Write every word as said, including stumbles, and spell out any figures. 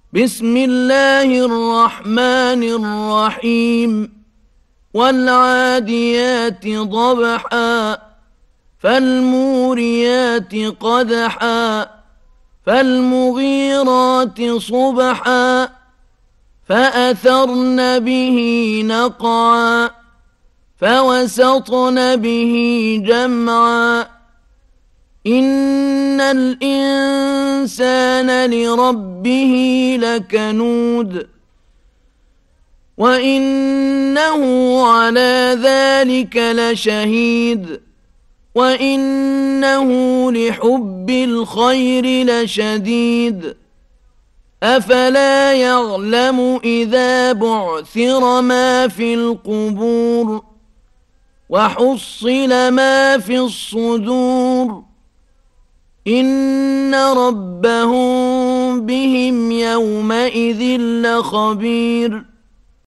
بسم الله الرحمن الرحيم والعاديات ضبحا فالموريات قدحا فالمغيرات صبحا فأثرن به نقعا فوسطن به جمعا إن الإنسان لربه لكنود وإنه على ذلك لشهيد وإنه لحب الخير لشديد أفلا يعلم إذا بعثر ما في القبور وحصل ما في الصدور إن ربهم بهم يومئذ لخبير